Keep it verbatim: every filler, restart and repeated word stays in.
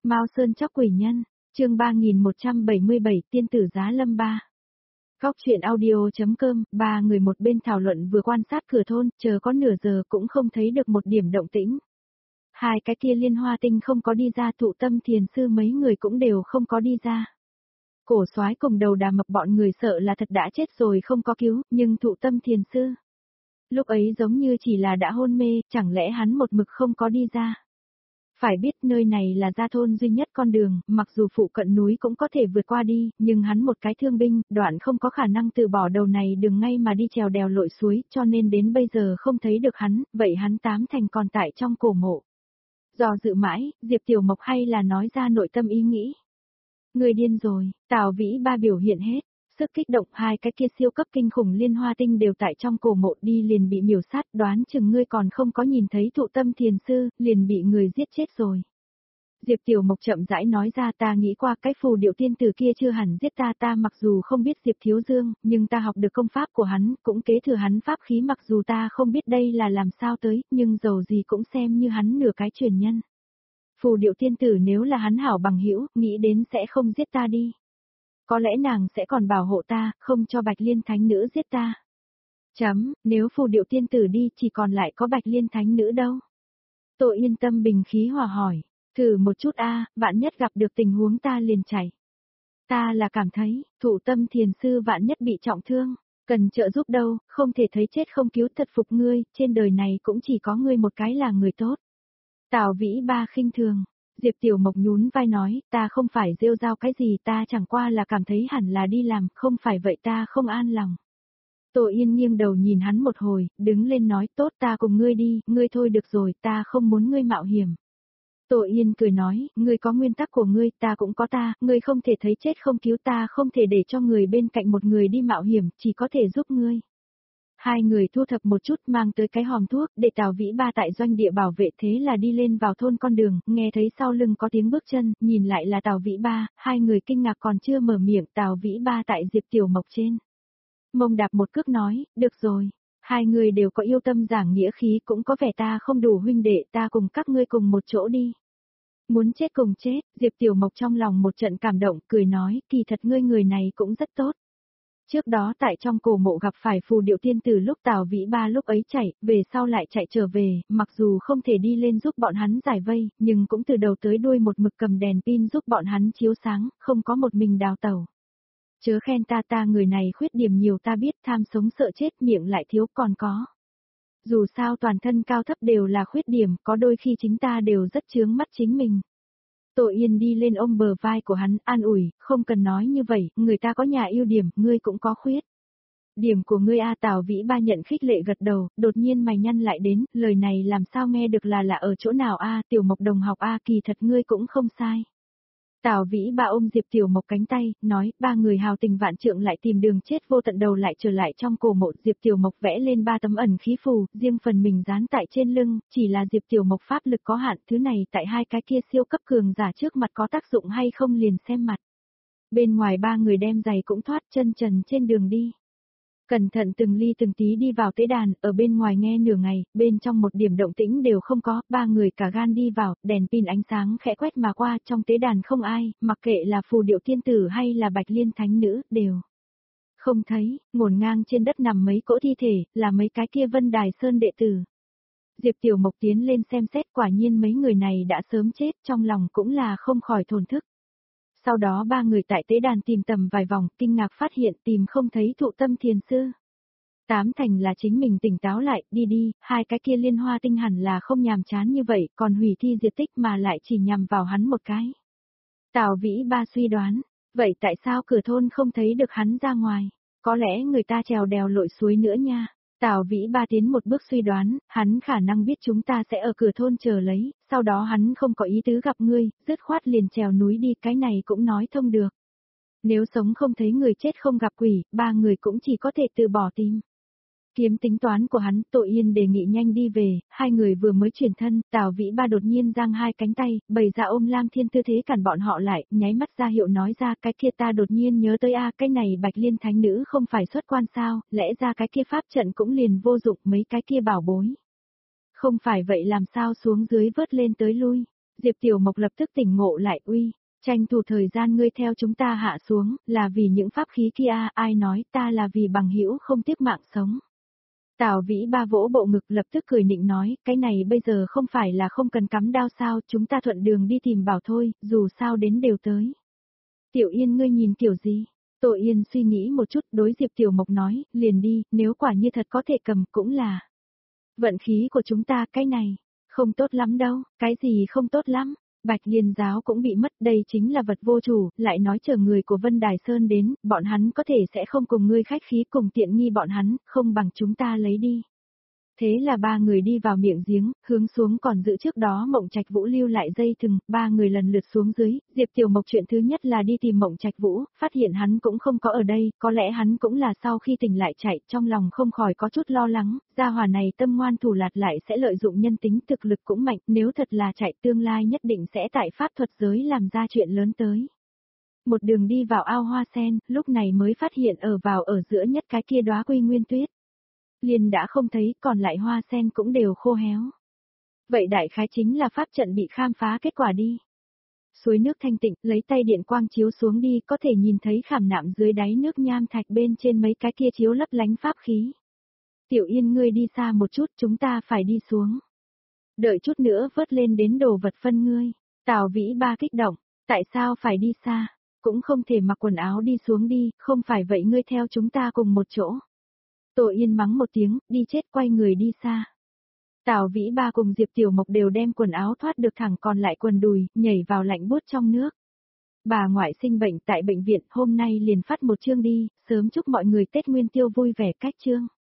Mao Sơn Chóc Quỷ Nhân, chương ba nghìn một trăm bảy mươi bảy Tiên tử Giá Lâm ba. Góc truyện audio.com, ba người một bên thảo luận vừa quan sát cửa thôn, chờ có nửa giờ cũng không thấy được một điểm động tĩnh. Hai cái kia Liên Hoa Tinh không có đi ra, Thụ Tâm Thiền Sư mấy người cũng đều không có đi ra. Cổ Soái cùng Đầu Đà Mập bọn người sợ là thật đã chết rồi không có cứu, nhưng Thụ Tâm Thiền Sư lúc ấy giống như chỉ là đã hôn mê, chẳng lẽ hắn một mực không có đi ra. Phải biết nơi này là ra thôn duy nhất con đường, mặc dù phụ cận núi cũng có thể vượt qua đi, nhưng hắn một cái thương binh, đoạn không có khả năng từ bỏ đầu này đường ngay mà đi trèo đèo lội suối, cho nên đến bây giờ không thấy được hắn, vậy hắn tám thành còn tại trong cổ mộ. Do dự mãi, Diệp Tiểu Mộc hay là nói ra nội tâm ý nghĩ. Người điên rồi, Tào Vĩ Ba biểu hiện hết. Sức kích động, hai cái kia siêu cấp kinh khủng Liên Hoa Tinh đều tại trong cổ mộ, đi liền bị miểu sát, đoán chừng ngươi còn không có nhìn thấy Thụ Tâm Thiền Sư, liền bị người giết chết rồi. Diệp Tiểu Mộc chậm rãi nói ra, ta nghĩ qua cái phù điệu tiên tử kia chưa hẳn giết ta, ta mặc dù không biết Diệp Thiếu Dương, nhưng ta học được công pháp của hắn, cũng kế thừa hắn pháp khí, mặc dù ta không biết đây là làm sao tới, nhưng dầu gì cũng xem như hắn nửa cái truyền nhân. Phù điệu tiên tử nếu là hắn hảo bằng hữu, nghĩ đến sẽ không giết ta đi. Có lẽ nàng sẽ còn bảo hộ ta, không cho Bạch Liên Thánh Nữ giết ta. Chấm, nếu phù điệu tiên tử đi chỉ còn lại có Bạch Liên Thánh Nữ đâu. Tôi yên tâm bình khí hòa hỏi, thử một chút a, vạn nhất gặp được tình huống ta liền chạy. Ta là cảm thấy, Thụ Tâm Thiền Sư vạn nhất bị trọng thương, cần trợ giúp đâu, không thể thấy chết không cứu, thật phục ngươi, trên đời này cũng chỉ có ngươi một cái là người tốt. Tào Vĩ Ba khinh thường. Diệp Tiểu Mộc nhún vai nói, ta không phải rêu rao cái gì, ta chẳng qua là cảm thấy hẳn là đi làm, không phải vậy ta không an lòng. Tô Yên nghiêng đầu nhìn hắn một hồi, đứng lên nói, tốt ta cùng ngươi đi, ngươi thôi được rồi, ta không muốn ngươi mạo hiểm. Tô Yên cười nói, ngươi có nguyên tắc của ngươi, ta cũng có ta, ngươi không thể thấy chết không cứu, ta không thể để cho người bên cạnh một người đi mạo hiểm, chỉ có thể giúp ngươi. Hai người thu thập một chút mang tới cái hòm thuốc để Tào Vĩ Ba tại doanh địa bảo vệ, thế là đi lên vào thôn con đường, nghe thấy sau lưng có tiếng bước chân, nhìn lại là Tào Vĩ Ba, hai người kinh ngạc còn chưa mở miệng, Tào Vĩ Ba tại Diệp Tiểu Mộc trên. Mông đạp một cước nói, được rồi, hai người đều có yêu tâm giảng nghĩa khí, cũng có vẻ ta không đủ huynh đệ, ta cùng các ngươi cùng một chỗ đi. Muốn chết cùng chết, Diệp Tiểu Mộc trong lòng một trận cảm động, cười nói, kỳ thật ngươi người này cũng rất tốt. Trước đó tại trong cổ mộ gặp phải phù điệu tiên tử lúc Tào Vĩ Ba lúc ấy chạy, về sau lại chạy trở về, mặc dù không thể đi lên giúp bọn hắn giải vây, nhưng cũng từ đầu tới đuôi một mực cầm đèn pin giúp bọn hắn chiếu sáng, không có một mình đào tẩu. Chớ khen ta, ta người này khuyết điểm nhiều, ta biết, tham sống sợ chết, miệng lại thiếu còn có. Dù sao toàn thân cao thấp đều là khuyết điểm, có đôi khi chính ta đều rất chướng mắt chính mình. Tô Yên đi lên ôm bờ vai của hắn, an ủi, không cần nói như vậy, người ta có nhà ưu điểm, ngươi cũng có khuyết. Điểm của ngươi a, Tào Vĩ Ba nhận khích lệ gật đầu, đột nhiên mày nhăn lại đến, lời này làm sao nghe được là là ở chỗ nào a, Tiểu Mộc đồng học a, kỳ thật ngươi cũng không sai. Tào Vĩ Ba ôm Diệp Tiểu Mộc cánh tay, nói, ba người hào tình vạn trượng lại tìm đường chết vô tận đầu lại trở lại trong cổ mộ, Diệp Tiểu Mộc vẽ lên ba tấm ẩn khí phù, riêng phần mình dán tại trên lưng, chỉ là Diệp Tiểu Mộc pháp lực có hạn, thứ này tại hai cái kia siêu cấp cường giả trước mặt có tác dụng hay không liền xem mặt. Bên ngoài ba người đem giày cũng thoát, chân trần trên đường đi. Cẩn thận từng ly từng tí đi vào tế đàn, ở bên ngoài nghe nửa ngày, bên trong một điểm động tĩnh đều không có, ba người cả gan đi vào, đèn pin ánh sáng khẽ quét mà qua, trong tế đàn không ai, mặc kệ là phù điệu tiên tử hay là Bạch Liên Thánh Nữ, đều không thấy, ngổn ngang trên đất nằm mấy cỗ thi thể, là mấy cái kia Vân Đài Sơn đệ tử. Diệp Tiểu Mộc tiến lên xem xét, quả nhiên mấy người này đã sớm chết, trong lòng cũng là không khỏi thổn thức. Sau đó ba người tại tế đàn tìm tầm vài vòng, kinh ngạc phát hiện tìm không thấy Thụ Tâm Thiền Sư. Tám thành là chính mình tỉnh táo lại, đi đi, hai cái kia Liên Hoa Tinh hẳn là không nhàm chán như vậy, còn hủy thi diệt tích mà lại chỉ nhằm vào hắn một cái. Tào Vĩ Ba suy đoán, vậy tại sao cửa thôn không thấy được hắn ra ngoài? Có lẽ người ta trèo đèo lội suối nữa nha. Tào Vĩ Ba tiến một bước suy đoán, hắn khả năng biết chúng ta sẽ ở cửa thôn chờ lấy, sau đó hắn không có ý tứ gặp ngươi, dứt khoát liền trèo núi đi, cái này cũng nói thông được. Nếu sống không thấy người chết không gặp quỷ, ba người cũng chỉ có thể từ bỏ tìm. Kiếm tính toán của hắn, Tô Yên đề nghị nhanh đi về, hai người vừa mới chuyển thân, Tào Vĩ Ba đột nhiên giang hai cánh tay, bày ra ôm Lam Thiên tư thế cản bọn họ lại, nháy mắt ra hiệu nói ra, cái kia ta đột nhiên nhớ tới a, cái này Bạch Liên Thánh Nữ không phải xuất quan sao, lẽ ra cái kia pháp trận cũng liền vô dụng, mấy cái kia bảo bối. Không phải vậy làm sao xuống dưới vớt lên tới lui. Diệp Tiểu Mộc lập tức tỉnh ngộ lại, uy, tranh thủ thời gian ngươi theo chúng ta hạ xuống, là vì những pháp khí kia, ai nói ta là vì bằng hữu không tiếc mạng sống. Tào Vĩ Ba vỗ bộ ngực lập tức cười nịnh nói, cái này bây giờ không phải là không cần cắm đao sao, chúng ta thuận đường đi tìm bảo thôi, dù sao đến đều tới. Tiểu Yên ngươi nhìn kiểu gì? Tô Yên suy nghĩ một chút, đối Diệp Tiểu Mộc nói, liền đi, nếu quả như thật có thể cầm cũng là. Vận khí của chúng ta, cái này, không tốt lắm đâu, cái gì không tốt lắm. Bạch Liên giáo cũng bị mất, đây chính là vật vô chủ, lại nói chờ người của Vân Đài Sơn đến, bọn hắn có thể sẽ không cùng ngươi khách khí cùng tiện nghi bọn hắn, không bằng chúng ta lấy đi. Thế là ba người đi vào miệng giếng, hướng xuống còn giữ trước đó Mộng Trạch Vũ lưu lại dây thừng, ba người lần lượt xuống dưới, Diệp Tiểu Mộc chuyện thứ nhất là đi tìm Mộng Trạch Vũ, phát hiện hắn cũng không có ở đây, có lẽ hắn cũng là sau khi tỉnh lại chạy, trong lòng không khỏi có chút lo lắng, gia hỏa này tâm ngoan thủ lạt lại sẽ lợi dụng nhân tính thực lực cũng mạnh, nếu thật là chạy tương lai nhất định sẽ tại pháp thuật giới làm ra chuyện lớn tới. Một đường đi vào ao hoa sen, lúc này mới phát hiện ở vào ở giữa nhất cái kia đóa Quy Nguyên Tuyết. Liền đã không thấy, còn lại hoa sen cũng đều khô héo. Vậy đại khái chính là pháp trận bị khám phá kết quả đi. Suối nước thanh tịnh, lấy tay điện quang chiếu xuống đi, có thể nhìn thấy khảm nạm dưới đáy nước nham thạch bên trên mấy cái kia chiếu lấp lánh pháp khí. Tiểu Yên ngươi đi xa một chút, chúng ta phải đi xuống. Đợi chút nữa vớt lên đến đồ vật phân ngươi. Tào Vĩ Ba kích động, tại sao phải đi xa? Cũng không thể mặc quần áo đi xuống đi, không phải vậy ngươi theo chúng ta cùng một chỗ. Tô Yên mắng một tiếng, đi chết quay người đi xa. Tào Vĩ Ba cùng Diệp Tiểu Mộc đều đem quần áo thoát được thẳng còn lại quần đùi, nhảy vào lạnh buốt trong nước. Bà ngoại sinh bệnh tại bệnh viện, hôm nay liền phát một chương đi, sớm chúc mọi người Tết Nguyên Tiêu vui vẻ cách chương.